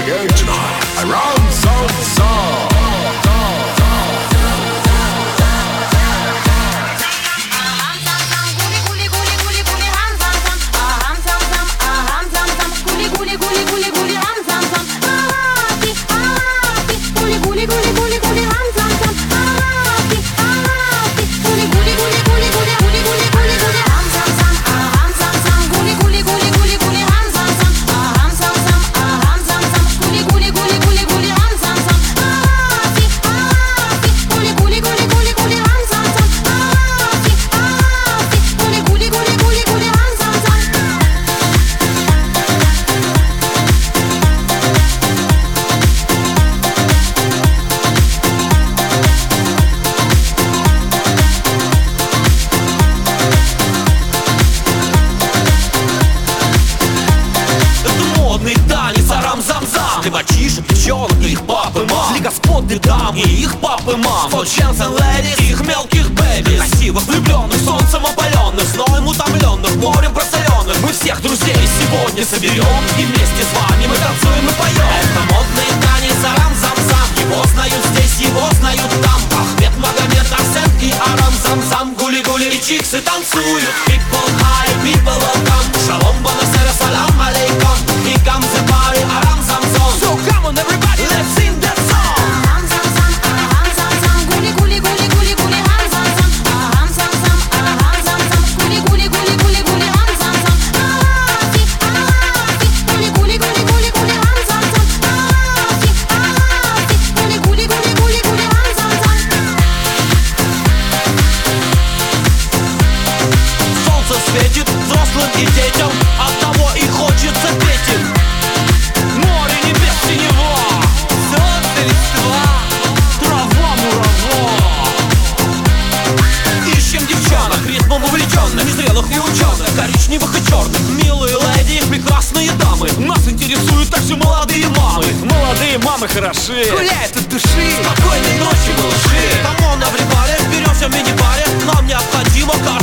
again tonight. Around Some. Для мальчишек, девчонок и их папы, мам. Для господ, для дам и их папы, мам. For chance and ladies и их мелких бэбис. Красивых, влюбленных, солнцем опаленных, зноем утомленных, морем просоленных. Мы всех друзей сегодня соберем, и вместе с вами мы танцуем и поем. Это модный танец арам-зам-зам. Его знают здесь, его знают там. Ахмед, Магомед, Арсен и Арам-зам-зам. Гули-гули и чиксы танцуют. People high, people welcome. Шалом, бонасера, салам алейкум. Here comes the party, арам-зам-зам. So come on everybody, let's sing that song. Солнце светит взрослым и детям, оттого и хочется петь им. Море, небес, синева, солнце, листва, трава, мурава. Ищем девчонок, ритмом увлеченных, незрелых и ученых, коричневых и черных. Милые леди, прекрасные дамы, нас интересуют также молодые мамы. Молодые мамы хороши, гуляют от души. Спокойной ночи, малыши. Камон, everybody, беремся в мини-баре. Нам необходимо